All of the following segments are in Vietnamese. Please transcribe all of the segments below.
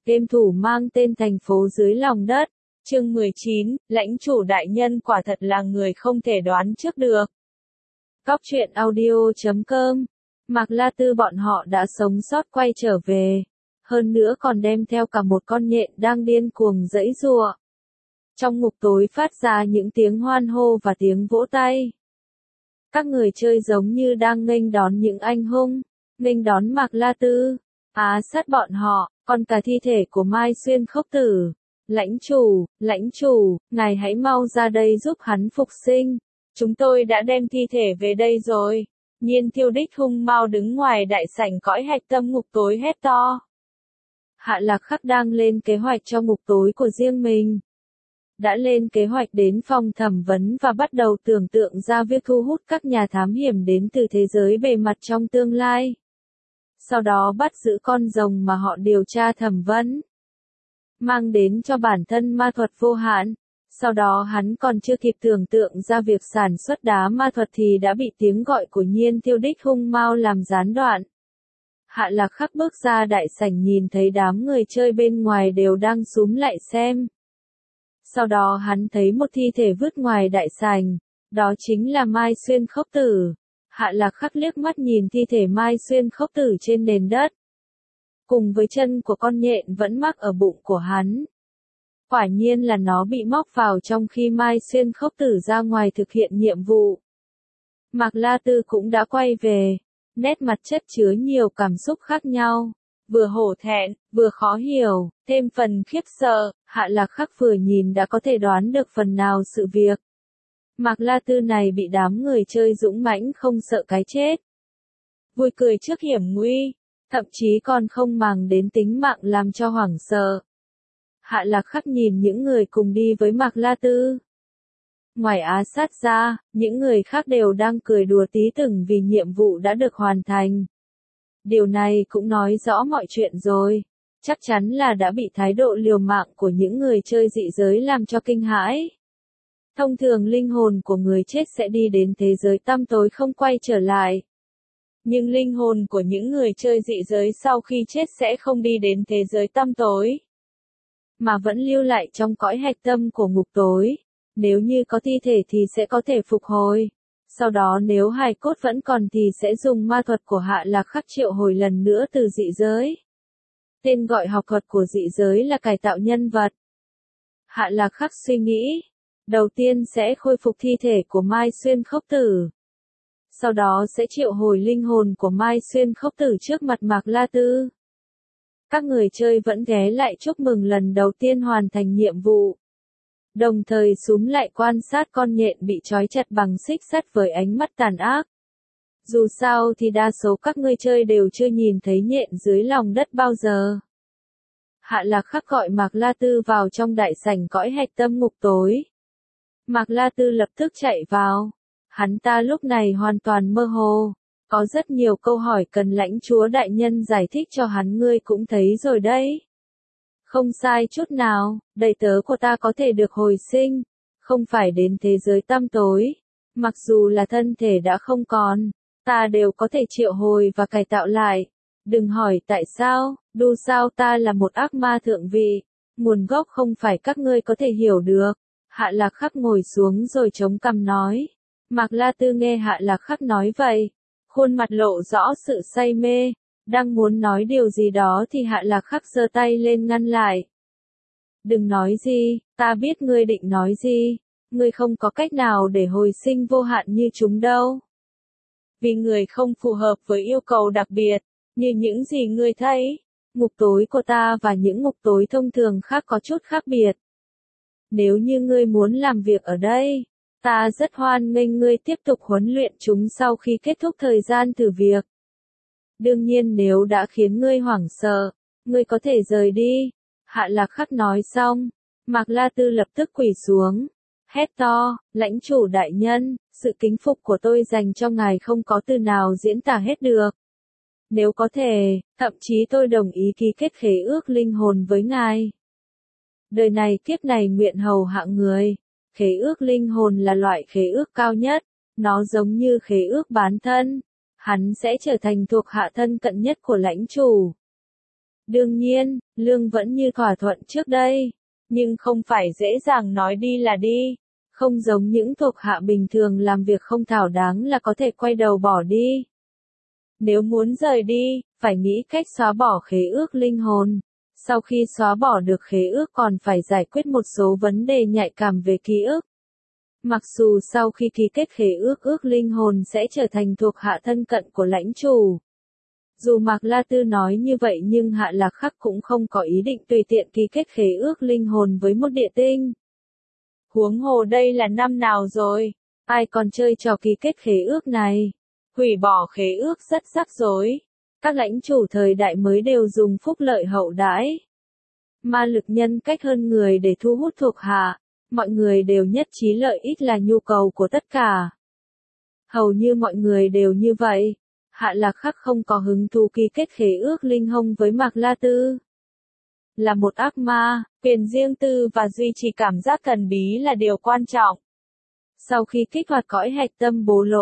game thủ mang tên thành phố dưới lòng đất. Chương 19, lãnh chủ đại nhân quả thật là người không thể đoán trước được. Góc truyện audio.com. Mạc La Tư bọn họ đã sống sót quay trở về. Hơn nữa còn đem theo cả một con nhện đang điên cuồng giãy giụa. Trong ngục tối phát ra những tiếng hoan hô và tiếng vỗ tay. Các người chơi giống như đang nghênh đón những anh hùng, nghênh đón Mạc La Tư, sát bọn họ, còn cả thi thể của Mai Xuyên Khốc Tử. Lãnh chủ, ngài hãy mau ra đây giúp hắn phục sinh. Chúng tôi đã đem thi thể về đây rồi. Nhiên Tiêu Đích hung mau đứng ngoài đại sảnh cõi hạch tâm ngục tối hét to. Hạ Lạc Khắc đang lên kế hoạch cho ngục tối của riêng mình. Đã lên kế hoạch đến phòng thẩm vấn và bắt đầu tưởng tượng ra việc thu hút các nhà thám hiểm đến từ thế giới bề mặt trong tương lai. Sau đó bắt giữ con rồng mà họ điều tra thẩm vấn. Mang đến cho bản thân ma thuật vô hạn. Sau đó hắn còn chưa kịp tưởng tượng ra việc sản xuất đá ma thuật thì đã bị tiếng gọi của Nhiên Tiêu Đích hung mau làm gián đoạn. Hạ Lạc Khắc bước ra đại sảnh nhìn thấy đám người chơi bên ngoài đều đang xúm lại xem. Sau đó hắn thấy một thi thể vứt ngoài đại sảnh, đó chính là Mai Xuyên Khốc Tử. Hạ Lạc Khắc liếc mắt nhìn thi thể Mai Xuyên Khốc Tử trên nền đất. Cùng với chân của con nhện vẫn mắc ở bụng của hắn. Quả nhiên là nó bị móc vào trong khi Mai Xuyên Khốc Tử ra ngoài thực hiện nhiệm vụ. Mạc La Tư cũng đã quay về, nét mặt chất chứa nhiều cảm xúc khác nhau, vừa hổ thẹn, vừa khó hiểu, thêm phần khiếp sợ. Hạ Lạc Khắc vừa nhìn đã có thể đoán được phần nào sự việc. Mạc La Tư này bị đám người chơi dũng mãnh không sợ cái chết. Vui cười trước hiểm nguy, thậm chí còn không màng đến tính mạng làm cho hoảng sợ. Hạ Lạc Khắc nhìn những người cùng đi với Mạc La Tư. Ngoài Á Sát ra, những người khác đều đang cười đùa tí từng vì nhiệm vụ đã được hoàn thành. Điều này cũng nói rõ mọi chuyện rồi. Chắc chắn là đã bị thái độ liều mạng của những người chơi dị giới làm cho kinh hãi. Thông thường linh hồn của người chết sẽ đi đến thế giới tăm tối không quay trở lại. Nhưng linh hồn của những người chơi dị giới sau khi chết sẽ không đi đến thế giới tăm tối, mà vẫn lưu lại trong cõi hạch tâm của ngục tối. Nếu như có thi thể thì sẽ có thể phục hồi. Sau đó nếu hài cốt vẫn còn thì sẽ dùng ma thuật của Hạ Lạc Khắc triệu hồi lần nữa từ dị giới. Tên gọi học thuật của dị giới là cải tạo nhân vật. Hạ Lạc Khắc suy nghĩ, đầu tiên sẽ khôi phục thi thể của Mai Xuyên Khốc Tử. Sau đó sẽ triệu hồi linh hồn của Mai Xuyên Khốc Tử trước mặt Mạc La Tư. Các người chơi vẫn ghé lại chúc mừng lần đầu tiên hoàn thành nhiệm vụ. Đồng thời xúm lại quan sát con nhện bị trói chặt bằng xích sắt với ánh mắt tàn ác. Dù sao thì đa số các người chơi đều chưa nhìn thấy nhện dưới lòng đất bao giờ. Hạ Lạc Khắc gọi Mạc La Tư vào trong đại sảnh cõi hạch tâm ngục tối. Mạc La Tư lập tức chạy vào. Hắn ta lúc này hoàn toàn mơ hồ. Có rất nhiều câu hỏi cần lãnh chúa đại nhân giải thích cho hắn, ngươi cũng thấy rồi đấy. Không sai chút nào, đầy tớ của ta có thể được hồi sinh, không phải đến thế giới tăm tối. Mặc dù là thân thể đã không còn, ta đều có thể triệu hồi và cải tạo lại. Đừng hỏi tại sao, dù sao ta là một ác ma thượng vị. Nguồn gốc không phải các ngươi có thể hiểu được. Hạ Lạc Khắc ngồi xuống rồi chống cằm nói. Mạc La Tư nghe Hạ Lạc Khắc nói vậy, khuôn mặt lộ rõ sự say mê. Đang muốn nói điều gì đó thì Hạ Lạc Khắc giơ tay lên ngăn lại. Đừng nói gì, ta biết ngươi định nói gì. Ngươi không có cách nào để hồi sinh vô hạn như chúng đâu. Vì người không phù hợp với yêu cầu đặc biệt, như những gì ngươi thấy. Ngục tối của ta và những ngục tối thông thường khác có chút khác biệt. Nếu như ngươi muốn làm việc ở đây, ta rất hoan nghênh ngươi tiếp tục huấn luyện chúng sau khi kết thúc thời gian thử việc. Đương nhiên nếu đã khiến ngươi hoảng sợ, ngươi có thể rời đi. Hạ Lạc Khắc nói xong, Mạc La Tư lập tức quỳ xuống, hét to, lãnh chủ đại nhân, sự kính phục của tôi dành cho ngài không có từ nào diễn tả hết được. Nếu có thể, thậm chí tôi đồng ý ký kết khế ước linh hồn với ngài. Đời này kiếp này nguyện hầu hạ người. Khế ước linh hồn là loại khế ước cao nhất, nó giống như khế ước bán thân. Hắn sẽ trở thành thuộc hạ thân cận nhất của lãnh chủ. Đương nhiên, lương vẫn như thỏa thuận trước đây, nhưng không phải dễ dàng nói đi là đi. Không giống những thuộc hạ bình thường làm việc không thỏa đáng là có thể quay đầu bỏ đi. Nếu muốn rời đi, phải nghĩ cách xóa bỏ khế ước linh hồn. Sau khi xóa bỏ được khế ước còn phải giải quyết một số vấn đề nhạy cảm về ký ức. Mặc dù sau khi ký kết khế ước linh hồn sẽ trở thành thuộc hạ thân cận của lãnh chủ. Dù Mạc La Tư nói như vậy nhưng Hạ Lạc Khắc cũng không có ý định tùy tiện ký kết khế ước linh hồn với một địa tinh. Huống hồ đây là năm nào rồi, ai còn chơi trò ký kết khế ước này. Hủy bỏ khế ước rất rắc rối. Các lãnh chủ thời đại mới đều dùng phúc lợi hậu đãi. Ma lực nhân cách hơn người để thu hút thuộc hạ. Mọi người đều nhất trí lợi ích là nhu cầu của tất cả. Hầu như mọi người đều như vậy. Hạ Lạc Khắc không có hứng thú ký kết khế ước linh hồn với Mạc La Tư. Là một ác ma, quyền riêng tư và duy trì cảm giác thần bí là điều quan trọng. Sau khi kích hoạt cõi hạch tâm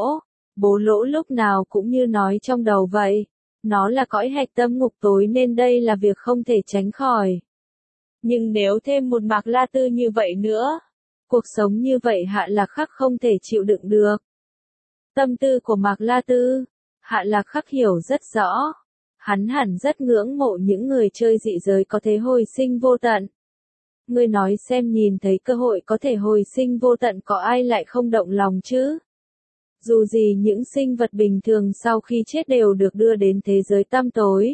bố lỗ lúc nào cũng như nói trong đầu vậy. Nó là cõi hạch tâm ngục tối nên đây là việc không thể tránh khỏi. Nhưng nếu thêm một Mạc La Tư như vậy nữa, cuộc sống như vậy Hạ Lạc Khắc không thể chịu đựng được. Tâm tư của Mạc La Tư, Hạ Lạc Khắc hiểu rất rõ. Hắn hẳn rất ngưỡng mộ những người chơi dị giới có thể hồi sinh vô tận. Ngươi nói xem nhìn thấy cơ hội có thể hồi sinh vô tận có ai lại không động lòng chứ? Dù gì những sinh vật bình thường sau khi chết đều được đưa đến thế giới tăm tối.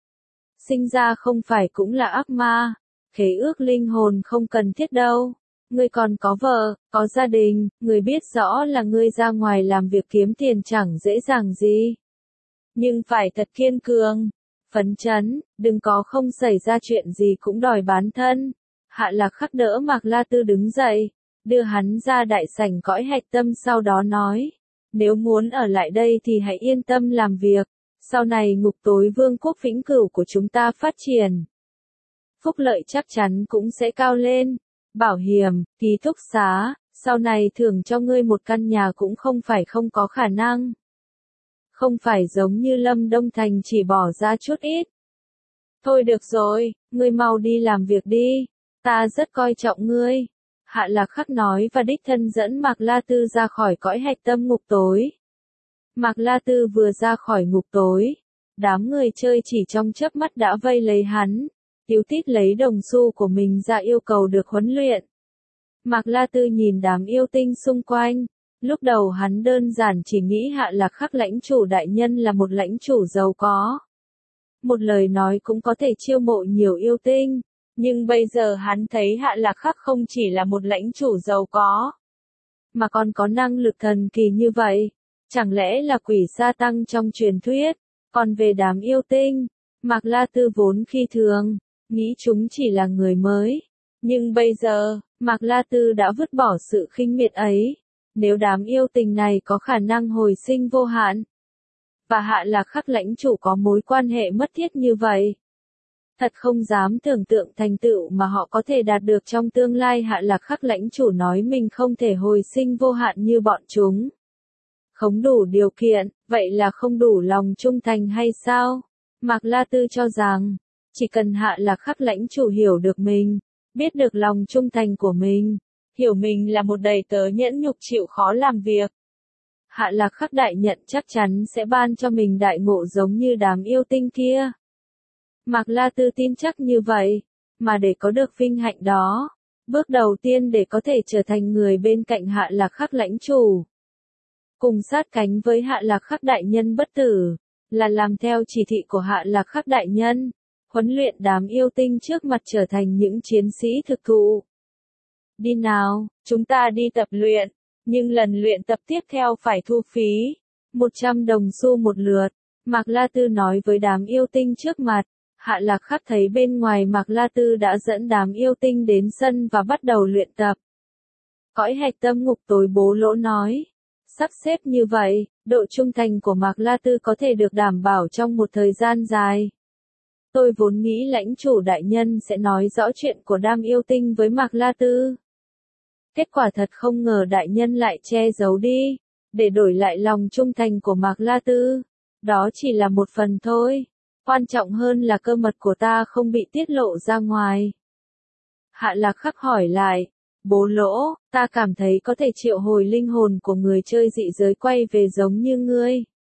Sinh ra không phải cũng là ác ma, khế ước linh hồn không cần thiết đâu. Ngươi còn có vợ, có gia đình, ngươi biết rõ là ngươi ra ngoài làm việc kiếm tiền chẳng dễ dàng gì. Nhưng phải thật kiên cường, phấn chấn, đừng có không xảy ra chuyện gì cũng đòi bán thân. Hạ Lạc Khắc đỡ Mạc La Tư đứng dậy, đưa hắn ra đại sảnh cõi hạch tâm sau đó nói. Nếu muốn ở lại đây thì hãy yên tâm làm việc, sau này ngục tối vương quốc vĩnh cửu của chúng ta phát triển. Phúc lợi chắc chắn cũng sẽ cao lên, bảo hiểm, ký túc xá, sau này thưởng cho ngươi một căn nhà cũng không phải không có khả năng. Không phải giống như Lâm Đông Thành chỉ bỏ ra chút ít. Thôi được rồi, ngươi mau đi làm việc đi, ta rất coi trọng ngươi. Hạ Lạc Khắc nói và đích thân dẫn Mạc La Tư ra khỏi cõi hạch tâm ngục tối. Mạc La Tư vừa ra khỏi ngục tối, đám người chơi chỉ trong chớp mắt đã vây lấy hắn, tíu tít lấy đồng xu của mình ra yêu cầu được huấn luyện. Mạc La Tư nhìn đám yêu tinh xung quanh, lúc đầu hắn đơn giản chỉ nghĩ Hạ Lạc Khắc lãnh chủ đại nhân là một lãnh chủ giàu có. Một lời nói cũng có thể chiêu mộ nhiều yêu tinh. Nhưng bây giờ hắn thấy Hạ Lạc Khắc không chỉ là một lãnh chủ giàu có, mà còn có năng lực thần kỳ như vậy. Chẳng lẽ là quỷ sa tăng trong truyền thuyết? Còn về đám yêu tinh, Mạc La Tư vốn khi thường, nghĩ chúng chỉ là người mới. Nhưng bây giờ, Mạc La Tư đã vứt bỏ sự khinh miệt ấy. Nếu đám yêu tinh này có khả năng hồi sinh vô hạn, và Hạ Lạc Khắc lãnh chủ có mối quan hệ mật thiết như vậy, thật không dám tưởng tượng thành tựu mà họ có thể đạt được trong tương lai. Hạ Lạc Khắc lãnh chủ nói mình không thể hồi sinh vô hạn như bọn chúng. Không đủ điều kiện, vậy là không đủ lòng trung thành hay sao? Mạc La Tư cho rằng, chỉ cần Hạ Lạc Khắc lãnh chủ hiểu được mình, biết được lòng trung thành của mình, hiểu mình là một đầy tớ nhẫn nhục chịu khó làm việc. Hạ Lạc Khắc đại nhận chắc chắn sẽ ban cho mình đại ngộ giống như đám yêu tinh kia. Mạc La Tư tin chắc như vậy, mà để có được vinh hạnh đó, bước đầu tiên để có thể trở thành người bên cạnh Hạ Lạc Khắc lãnh chủ, cùng sát cánh với Hạ Lạc Khắc đại nhân bất tử, là làm theo chỉ thị của Hạ Lạc Khắc đại nhân, huấn luyện đám yêu tinh trước mặt trở thành những chiến sĩ thực thụ. Đi nào, chúng ta đi tập luyện, nhưng lần luyện tập tiếp theo phải thu phí, 100 đồng xu một lượt, Mạc La Tư nói với đám yêu tinh trước mặt. Hạ Lạc Khắc thấy bên ngoài Mạc La Tư đã dẫn đám yêu tinh đến sân và bắt đầu luyện tập. Cõi hạch tâm ngục tối bố lỗ nói, sắp xếp như vậy, độ trung thành của Mạc La Tư có thể được đảm bảo trong một thời gian dài. Tôi vốn nghĩ lãnh chủ đại nhân sẽ nói rõ chuyện của đám yêu tinh với Mạc La Tư. Kết quả thật không ngờ đại nhân lại che giấu đi, để đổi lại lòng trung thành của Mạc La Tư. Đó chỉ là một phần thôi. Quan trọng hơn là cơ mật của ta không bị tiết lộ ra ngoài. Hạ Lạc Khắc hỏi lại, Bố Lỗ, ta cảm thấy có thể triệu hồi linh hồn của người chơi dị giới quay về giống như ngươi.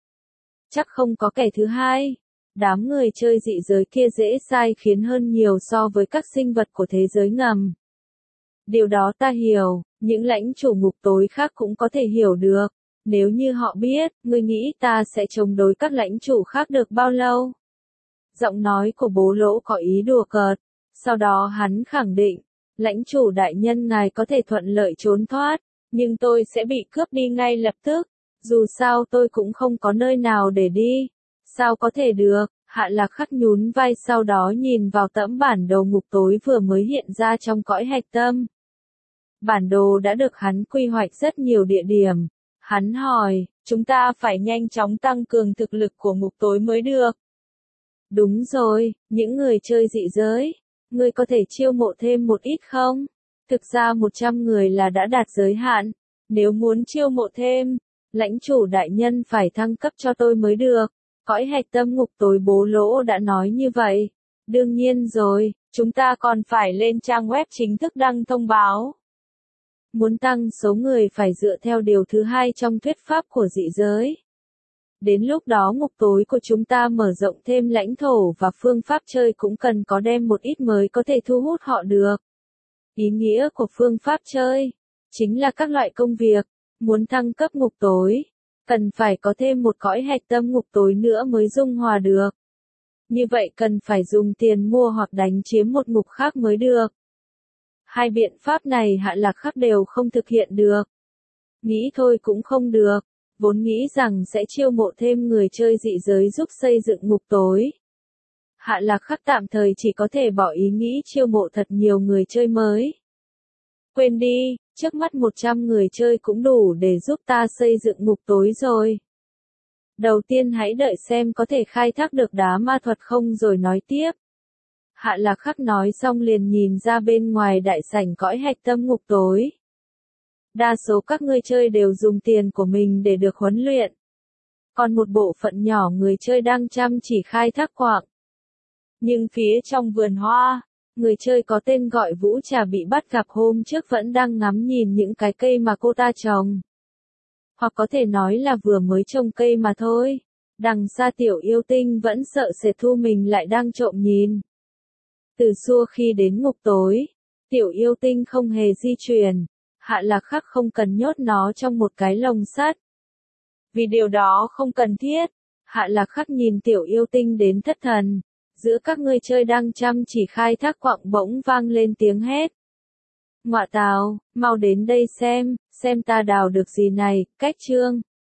Chắc không có kẻ thứ hai. Đám người chơi dị giới kia dễ sai khiến hơn nhiều so với các sinh vật của thế giới ngầm. Điều đó ta hiểu, những lãnh chủ ngục tối khác cũng có thể hiểu được. Nếu như họ biết, ngươi nghĩ ta sẽ chống đối các lãnh chủ khác được bao lâu? Giọng nói của Bố Lỗ có ý đùa cợt. Sau đó hắn khẳng định, lãnh chủ đại nhân ngài có thể thuận lợi trốn thoát, nhưng tôi sẽ bị cướp đi ngay lập tức. Dù sao tôi cũng không có nơi nào để đi. Sao có thể được? Hạ Lạc Khắc nhún vai sau đó nhìn vào tấm bản đồ ngục tối vừa mới hiện ra trong cõi hạch tâm. Bản đồ đã được hắn quy hoạch rất nhiều địa điểm. Hắn hỏi, chúng ta phải nhanh chóng tăng cường thực lực của ngục tối mới được. Đúng rồi, những người chơi dị giới. Ngươi có thể chiêu mộ thêm một ít không? Thực ra 100 người là đã đạt giới hạn. Nếu muốn chiêu mộ thêm, lãnh chủ đại nhân phải thăng cấp cho tôi mới được. Cõi hạch tâm ngục tối Bố Lỗ đã nói như vậy. Đương nhiên rồi, chúng ta còn phải lên trang web chính thức đăng thông báo. Muốn tăng số người phải dựa theo điều thứ 2 trong thuyết pháp của dị giới. Đến lúc đó ngục tối của chúng ta mở rộng thêm lãnh thổ và phương pháp chơi cũng cần có đem một ít mới có thể thu hút họ được. Ý nghĩa của phương pháp chơi chính là các loại công việc. Muốn thăng cấp ngục tối, cần phải có thêm một cõi hạch tâm ngục tối nữa mới dung hòa được. Như vậy cần phải dùng tiền mua hoặc đánh chiếm một ngục khác mới được. Hai biện pháp này Hạ Lạc Khắc đều không thực hiện được. Nghĩ thôi cũng không được. Vốn nghĩ rằng sẽ chiêu mộ thêm người chơi dị giới giúp xây dựng ngục tối. Hạ Lạc Khắc tạm thời chỉ có thể bỏ ý nghĩ chiêu mộ thật nhiều người chơi mới. Quên đi, trước mắt 100 người chơi cũng đủ để giúp ta xây dựng ngục tối rồi. Đầu tiên hãy đợi xem có thể khai thác được đá ma thuật không rồi nói tiếp. Hạ Lạc Khắc nói xong liền nhìn ra bên ngoài đại sảnh cõi hạch tâm ngục tối. Đa số các người chơi đều dùng tiền của mình để được huấn luyện. Còn một bộ phận nhỏ người chơi đang chăm chỉ khai thác quạng. Nhưng phía trong vườn hoa, người chơi có tên gọi Vũ Trà bị bắt gặp hôm trước vẫn đang ngắm nhìn những cái cây mà cô ta trồng. Hoặc có thể nói là vừa mới trồng cây mà thôi. Đằng xa Tiểu Yêu Tinh vẫn sợ sệt thu mình lại đang trộm nhìn. Từ xưa khi đến ngục tối, Tiểu Yêu Tinh không hề di chuyển. Hạ Lạc Khắc không cần nhốt nó trong một cái lồng sắt. Vì điều đó không cần thiết. Hạ Lạc Khắc nhìn Tiểu Yêu Tinh đến thất thần. Giữa các người chơi đang chăm chỉ khai thác quạng bỗng vang lên tiếng hét. Ngọa tào, mau đến đây xem ta đào được gì này, cách chương.